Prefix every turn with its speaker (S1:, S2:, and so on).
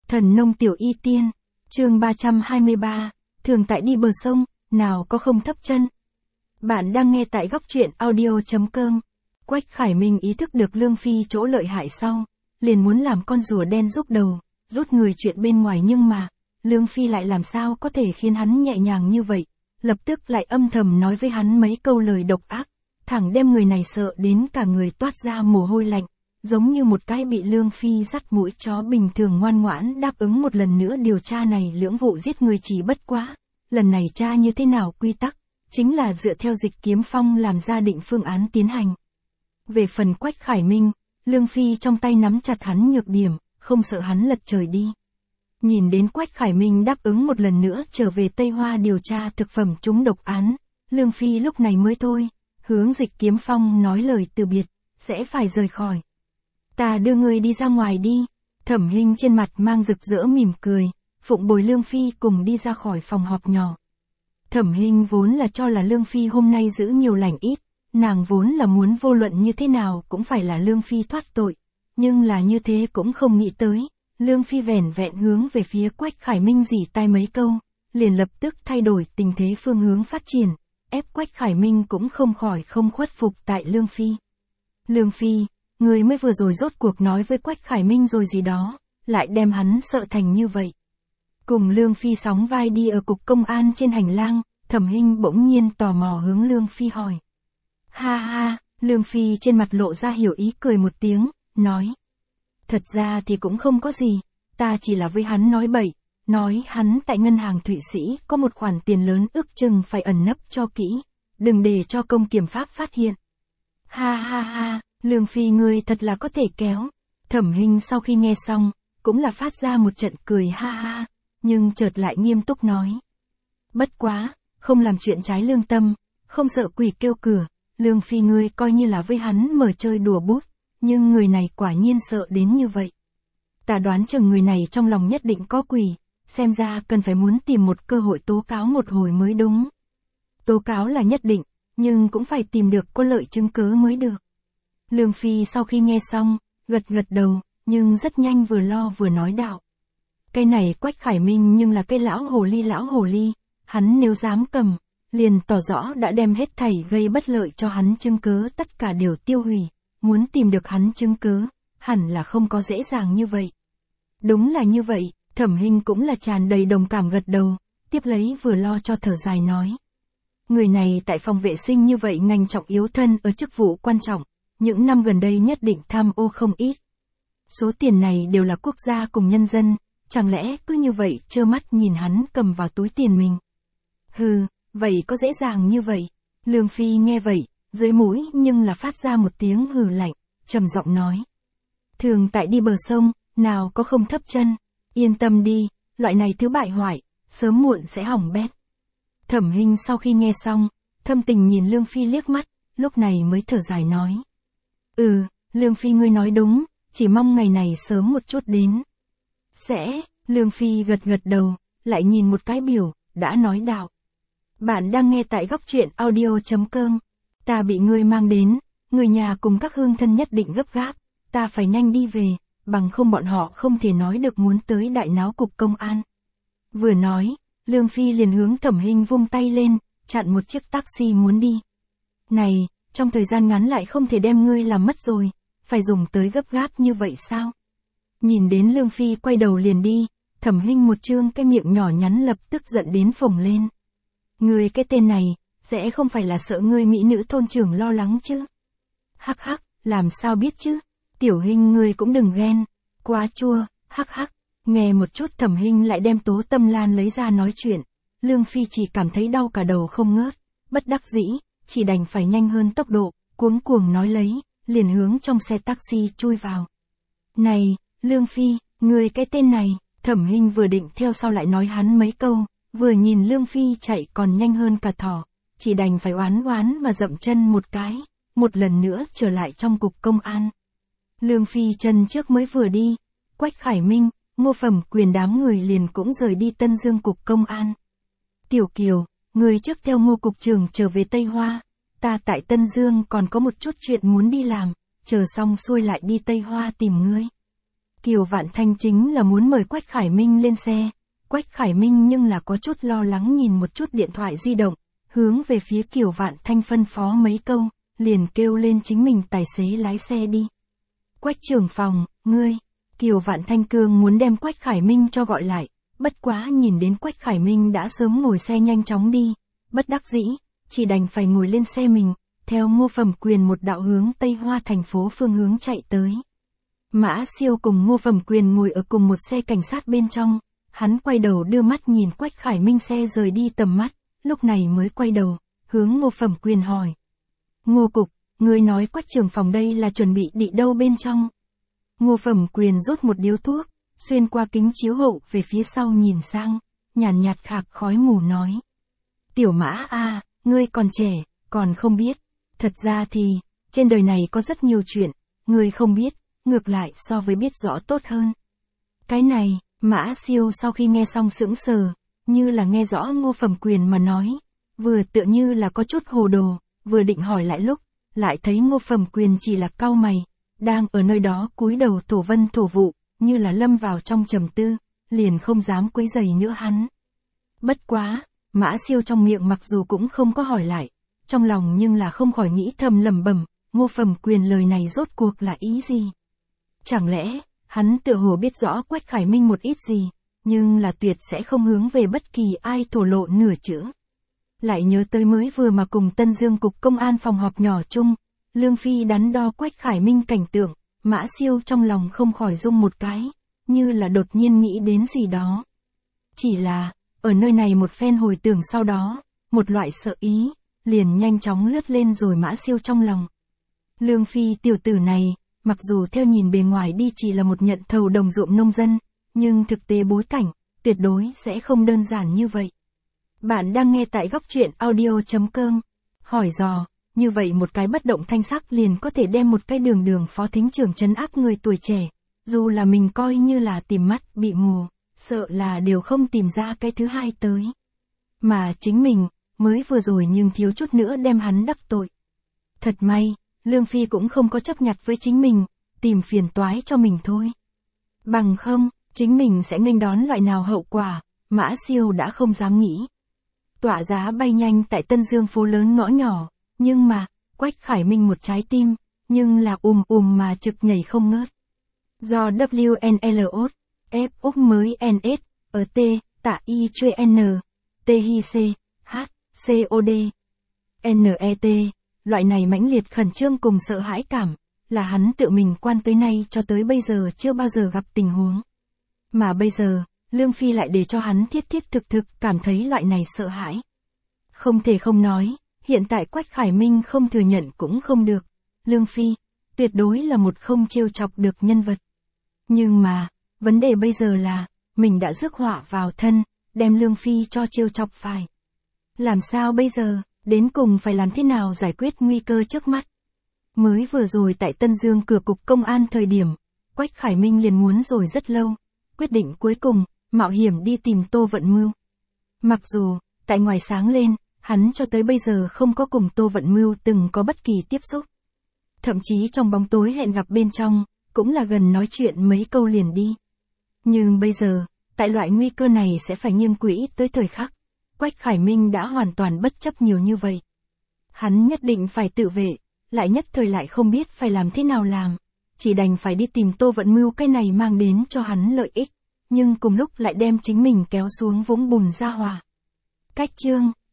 S1: Thần nông tiểu y tiên, chương 323, thường tại đi bờ sông, nào có không thấp chân. Bạn đang nghe tại góc truyện audio.com. Quách Khải Minh ý thức được Lương Phi chỗ lợi hại sau, liền muốn làm con rùa đen rút đầu, rút người chuyện bên ngoài, nhưng mà, Lương Phi lại làm sao có thể khiến hắn nhẹ nhàng như vậy, lập tức lại âm thầm nói với hắn mấy câu lời độc ác, thẳng đem người này sợ đến cả người toát ra mồ hôi lạnh, giống như một cái bị Lương Phi dắt mũi chó bình thường ngoan ngoãn đáp ứng một lần nữa điều tra này lưỡng vụ giết người, chỉ bất quá. Lần này tra như thế nào quy tắc, chính là dựa theo Dịch Kiếm Phong làm ra định phương án tiến hành. Về phần Quách Khải Minh, Lương Phi trong tay nắm chặt hắn nhược điểm, không sợ hắn lật trời đi. Nhìn đến Quách Khải Minh đáp ứng một lần nữa trở về Tây Hoa điều tra thực phẩm trúng độc án, Lương Phi lúc này mới thôi, hướng Dịch Kiếm Phong nói lời từ biệt, sẽ phải rời khỏi. Ta đưa người đi ra ngoài đi. Thẩm Hinh trên mặt mang rực rỡ mỉm cười, phụng bồi Lương Phi cùng đi ra khỏi phòng họp nhỏ. Thẩm Hinh vốn là cho là Lương Phi hôm nay giữ nhiều lành ít, nàng vốn là muốn vô luận như thế nào cũng phải là Lương Phi thoát tội, nhưng là như thế cũng không nghĩ tới, Lương Phi vẻn vẹn hướng về phía Quách Khải Minh rỉ tai mấy câu, liền lập tức thay đổi tình thế phương hướng phát triển, ép Quách Khải Minh cũng không khỏi không khuất phục tại Lương Phi. Lương Phi, người mới vừa rồi rốt cuộc nói với Quách Khải Minh rồi gì đó, lại đem hắn sợ thành như vậy. Cùng Lương Phi sóng vai đi ở cục công an trên hành lang, Thẩm Hinh bỗng nhiên tò mò hướng Lương Phi hỏi. Ha ha, Lương Phi trên mặt lộ ra hiểu ý cười một tiếng, nói. Thật ra thì cũng không có gì, ta chỉ là với hắn nói bậy, nói hắn tại ngân hàng Thụy Sĩ có một khoản tiền lớn ước chừng phải ẩn nấp cho kỹ, đừng để cho công kiểm pháp phát hiện. Ha ha ha, Lương Phi ngươi thật là có thể kéo. Thẩm Hinh sau khi nghe xong, cũng là phát ra một trận cười ha ha, nhưng chợt lại nghiêm túc nói. Bất quá, không làm chuyện trái lương tâm, không sợ quỷ kêu cửa, Lương Phi ngươi coi như là với hắn mở chơi đùa bút, nhưng người này quả nhiên sợ đến như vậy. Ta đoán chừng người này trong lòng nhất định có quỷ, xem ra cần phải muốn tìm một cơ hội tố cáo một hồi mới đúng. Tố cáo là nhất định, nhưng cũng phải tìm được có lợi chứng cứ mới được. Lương Phi sau khi nghe xong, gật gật đầu, nhưng rất nhanh vừa lo vừa nói đạo. Cái này Quách Khải Minh nhưng là cái lão hồ ly, hắn nếu dám cầm, liền tỏ rõ đã đem hết thảy gây bất lợi cho hắn chứng cứ tất cả đều tiêu hủy, muốn tìm được hắn chứng cứ, hẳn là không có dễ dàng như vậy. Đúng là như vậy, Thẩm Hinh cũng là tràn đầy đồng cảm gật đầu, tiếp lấy vừa lo cho thở dài nói. Người này tại phòng vệ sinh như vậy ngành trọng yếu, thân ở chức vụ quan trọng, những năm gần đây nhất định tham ô không ít. Số tiền này đều là quốc gia cùng nhân dân, chẳng lẽ cứ như vậy trơ mắt nhìn hắn cầm vào túi tiền mình. Hừ, vậy có dễ dàng như vậy? Lương Phi nghe vậy, dưới mũi nhưng là phát ra một tiếng hừ lạnh, trầm giọng nói. Thường tại đi bờ sông, nào có không thấp chân, yên tâm đi, loại này thứ bại hoại, sớm muộn sẽ hỏng bét. Thẩm Hinh sau khi nghe xong, thâm tình nhìn Lương Phi liếc mắt, lúc này mới thở dài nói. Lương Phi ngươi nói đúng, chỉ mong ngày này sớm một chút đến. Sẽ, Lương Phi gật gật đầu, lại nhìn một cái biểu, đã nói đạo. Bạn đang nghe tại góc truyện audio.com. Ta bị ngươi mang đến, người nhà cùng các hương thân nhất định gấp gáp, ta phải nhanh đi về, bằng không bọn họ không thể nói được muốn tới đại náo cục công an. Vừa nói, Lương Phi liền hướng Thẩm Hinh vung tay lên, chặn một chiếc taxi muốn đi. Này, trong thời gian ngắn lại không thể đem ngươi làm mất rồi, phải dùng tới gấp gáp như vậy sao? Nhìn đến Lương Phi quay đầu liền đi, Thẩm Hinh một trương cái miệng nhỏ nhắn lập tức giận đến phồng lên. Ngươi cái tên này, sẽ không phải là sợ ngươi mỹ nữ thôn trưởng lo lắng chứ? Hắc hắc, làm sao biết chứ? Tiểu Hinh ngươi cũng đừng ghen, quá chua, hắc hắc. Nghe một chút Thẩm Hinh lại đem Tố Tâm Lan lấy ra nói chuyện, Lương Phi chỉ cảm thấy đau cả đầu không ngớt, bất đắc dĩ, chỉ đành phải nhanh hơn tốc độ, cuống cuồng nói lấy, liền hướng trong xe taxi chui vào. Này, Lương Phi, ngươi cái tên này, Thẩm Hinh vừa định theo sau lại nói hắn mấy câu, vừa nhìn Lương Phi chạy còn nhanh hơn cả thỏ, chỉ đành phải oán mà dậm chân một cái, một lần nữa trở lại trong cục công an. Lương Phi chân trước mới vừa đi, Quách Khải Minh, Ngô Phẩm Quyền đám người liền cũng rời đi Tân Dương cục công an. Tiểu Kiều, người trước theo Ngô cục trưởng trở về Tây Hoa, ta tại Tân Dương còn có một chút chuyện muốn đi làm, chờ xong xuôi lại đi Tây Hoa tìm ngươi. Kiều Vạn Thanh chính là muốn mời Quách Khải Minh lên xe. Quách Khải Minh nhưng là có chút lo lắng nhìn một chút điện thoại di động, hướng về phía Kiều Vạn Thanh phân phó mấy câu, liền kêu lên chính mình tài xế lái xe đi. Quách trưởng phòng, ngươi. Kiều Vạn Thanh cương muốn đem Quách Khải Minh cho gọi lại, bất quá nhìn đến Quách Khải Minh đã sớm ngồi xe nhanh chóng đi, bất đắc dĩ, chỉ đành phải ngồi lên xe mình, theo Ngô Phẩm Quyền một đạo hướng Tây Hoa thành phố phương hướng chạy tới. Mã Siêu cùng Ngô Phẩm Quyền ngồi ở cùng một xe cảnh sát bên trong, hắn quay đầu đưa mắt nhìn Quách Khải Minh xe rời đi tầm mắt, lúc này mới quay đầu, hướng Ngô Phẩm Quyền hỏi. Ngô Cục, ngươi nói Quách trưởng phòng đây là chuẩn bị đi đâu bên trong? Ngô Phẩm Quyền rút một điếu thuốc, xuyên qua kính chiếu hậu về phía sau nhìn sang, nhàn nhạt khạc khói mù nói. Tiểu Mã a, ngươi còn trẻ, còn không biết. Thật ra thì, trên đời này có rất nhiều chuyện, ngươi không biết, ngược lại so với biết rõ tốt hơn. Cái này, Mã Siêu sau khi nghe xong sững sờ, như là nghe rõ Ngô Phẩm Quyền mà nói, vừa tựa như là có chút hồ đồ, vừa định hỏi lại lúc, lại thấy Ngô Phẩm Quyền chỉ là cau mày, đang ở nơi đó cúi đầu thổ vân thổ vụ, như là lâm vào trong trầm tư, liền không dám quấy rầy nữa hắn. Bất quá, Mã Siêu trong miệng mặc dù cũng không có hỏi lại, trong lòng nhưng là không khỏi nghĩ thầm lẩm bẩm, Ngô Phẩm Quyền lời này rốt cuộc là ý gì? Chẳng lẽ, hắn tựa hồ biết rõ Quách Khải Minh một ít gì, nhưng là tuyệt sẽ không hướng về bất kỳ ai thổ lộ nửa chữ. Lại nhớ tới mới vừa mà cùng Tân Dương Cục Công an phòng họp nhỏ chung, Lương Phi đắn đo Quách Khải Minh cảnh tượng, Mã Siêu trong lòng không khỏi rung một cái, như là đột nhiên nghĩ đến gì đó. Chỉ là, ở nơi này một phen hồi tưởng sau đó, một loại sợ ý, liền nhanh chóng lướt lên rồi Mã Siêu trong lòng. Lương Phi tiểu tử này, mặc dù theo nhìn bề ngoài đi chỉ là một nhận thầu đồng ruộng nông dân, nhưng thực tế bối cảnh, tuyệt đối sẽ không đơn giản như vậy. Bạn đang nghe tại góc truyện audio.com. Hỏi dò, như vậy một cái bất động thanh sắc liền có thể đem một cái đường phó thính trưởng trấn áp người tuổi trẻ, dù là mình coi như là tìm mắt bị mù, sợ là đều không tìm ra cái thứ hai tới. Mà chính mình, mới vừa rồi nhưng thiếu chút nữa đem hắn đắc tội. Thật may, Lương Phi cũng không có chấp nhặt với chính mình, tìm phiền toái cho mình thôi. Bằng không, chính mình sẽ nghênh đón loại nào hậu quả, Mã Siêu đã không dám nghĩ. Tỏa giá bay nhanh tại Tân Dương phố lớn ngõ nhỏ, nhưng mà, Quách Khải Minh một trái tim, nhưng là mà trực nhảy không ngớt. Do WNLOT, F Úc mới NS, ở T, tạ Y chuê N, THC, H, COD, NET, loại này mãnh liệt khẩn trương cùng sợ hãi cảm, là hắn tự mình quan tới nay cho tới bây giờ chưa bao giờ gặp tình huống. Mà bây giờ, Lương Phi lại để cho hắn thiết thực cảm thấy loại này sợ hãi. Không thể không nói, hiện tại Quách Khải Minh không thừa nhận cũng không được. Lương Phi, tuyệt đối là một không trêu chọc được nhân vật. Nhưng mà, vấn đề bây giờ là, mình đã rước họa vào thân, đem Lương Phi cho trêu chọc phải. Làm sao bây giờ, đến cùng phải làm thế nào giải quyết nguy cơ trước mắt? Mới vừa rồi tại Tân Dương cửa cục công an thời điểm, Quách Khải Minh liền muốn rồi rất lâu, quyết định cuối cùng, mạo hiểm đi tìm Tô Vận Mưu. Mặc dù, tại ngoài sáng lên, hắn cho tới bây giờ không có cùng Tô Vận Mưu từng có bất kỳ tiếp xúc. Thậm chí trong bóng tối hẹn gặp bên trong, cũng là gần nói chuyện mấy câu liền đi. Nhưng bây giờ, tại loại nguy cơ này sẽ phải nghiêng quỹ tới thời khắc, Quách Khải Minh đã hoàn toàn bất chấp nhiều như vậy. Hắn nhất định phải tự vệ, lại nhất thời lại không biết phải làm thế nào làm, chỉ đành phải đi tìm Tô Vận Mưu, cái này mang đến cho hắn lợi ích, nhưng cùng lúc lại đem chính mình kéo xuống vũng bùn ra hòa. Cách chương